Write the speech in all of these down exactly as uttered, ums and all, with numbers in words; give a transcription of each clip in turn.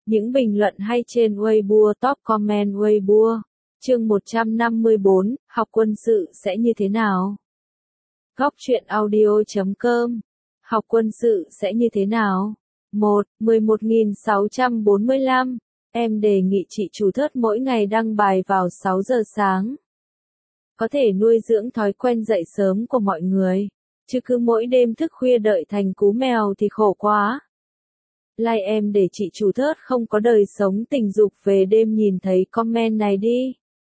Những bình luận hay trên Weibo, top comment Weibo. Chương một trăm năm mươi bốn, học quân sự sẽ như thế nào? Góc truyện audio chấm com. Học quân sự sẽ như thế nào? một. mười một nghìn sáu trăm bốn mươi lăm. Em đề nghị chị chủ thớt mỗi ngày đăng bài vào sáu giờ sáng. Có thể nuôi dưỡng thói quen dậy sớm của mọi người. Chứ cứ mỗi đêm thức khuya đợi thành cú mèo thì khổ quá. Like em để chị chủ thớt không có đời sống tình dục về đêm nhìn thấy comment này đi.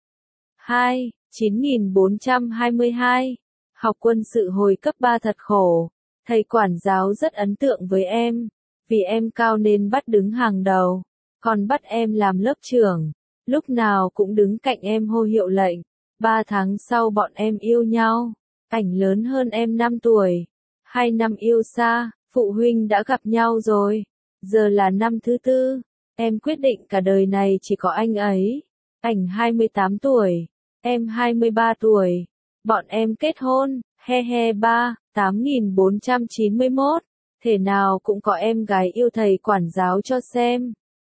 hai. chín nghìn bốn trăm hai mươi hai. Học quân sự hồi cấp ba thật khổ. Thầy quản giáo rất ấn tượng với em. Vì em cao nên bắt đứng hàng đầu. Còn bắt em làm lớp trưởng. Lúc nào cũng đứng cạnh em hô hiệu lệnh. Ba tháng sau bọn em yêu nhau. Ảnh lớn hơn em năm tuổi. Hai năm yêu xa, phụ huynh đã gặp nhau rồi. Giờ là năm thứ tư. Em quyết định cả đời này chỉ có anh ấy. Ảnh hai mươi tám tuổi. Em hai mươi ba tuổi. Bọn em kết hôn. He he ba. tám nghìn bốn trăm chín mươi mốt. Thể nào cũng có em gái yêu thầy quản giáo cho xem.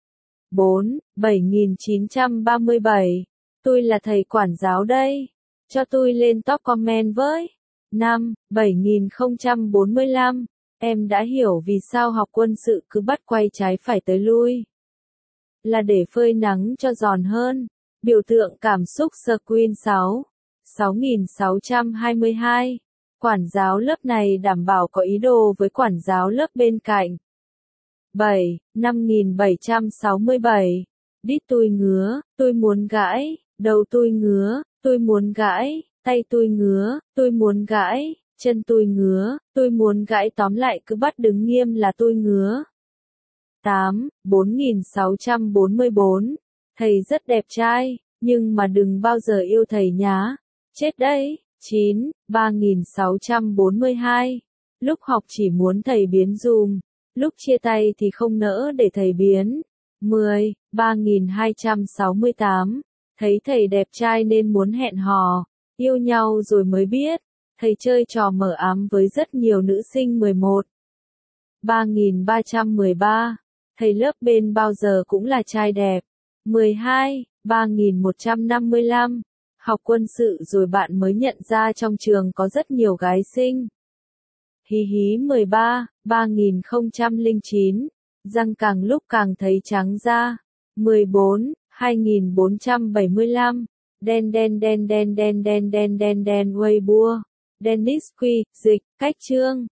bốn. bảy nghìn chín trăm ba mươi bảy. Tôi là thầy quản giáo đây. Cho tôi lên top comment với. năm. bảy nghìn không trăm bốn mươi lăm. Em đã hiểu vì sao học quân sự cứ bắt quay trái phải tới lui. Là để phơi nắng cho giòn hơn. Biểu tượng cảm xúc Screen sáu. sáu nghìn sáu trăm hai mươi hai. Quản giáo lớp này đảm bảo có ý đồ với quản giáo lớp bên cạnh. bảy. năm nghìn bảy trăm sáu mươi bảy. Đít tôi ngứa, tôi muốn gãi, đầu tôi ngứa, tôi muốn gãi, tay tôi ngứa, tôi muốn gãi, chân tôi ngứa, tôi muốn gãi, tóm lại cứ bắt đứng nghiêm là tôi ngứa. tám. bốn nghìn sáu trăm bốn mươi bốn. Thầy rất đẹp trai, nhưng mà đừng bao giờ yêu thầy nhá. Chết đấy. chín. ba nghìn sáu trăm bốn mươi hai. Lúc học chỉ muốn thầy biến dùm, lúc chia tay thì không nỡ để thầy biến. mười. ba nghìn hai trăm sáu mươi tám. Thấy thầy đẹp trai nên muốn hẹn hò, yêu nhau rồi mới biết, thầy chơi trò mờ ám với rất nhiều nữ sinh. mười một. ba nghìn ba trăm mười ba. Thầy lớp bên bao giờ cũng là trai đẹp. mười hai. ba nghìn một trăm năm mươi lăm. Học quân sự rồi bạn mới nhận ra trong trường có rất nhiều gái xinh. Hí hí. mười ba. ba nghìn không trăm lẻ chín. Răng càng lúc càng thấy trắng da. mười bốn. hai nghìn bốn trăm bảy mươi lăm. Đen đen đen đen đen đen đen đen đen Weibo. Dennis Quy, dịch, cách chương.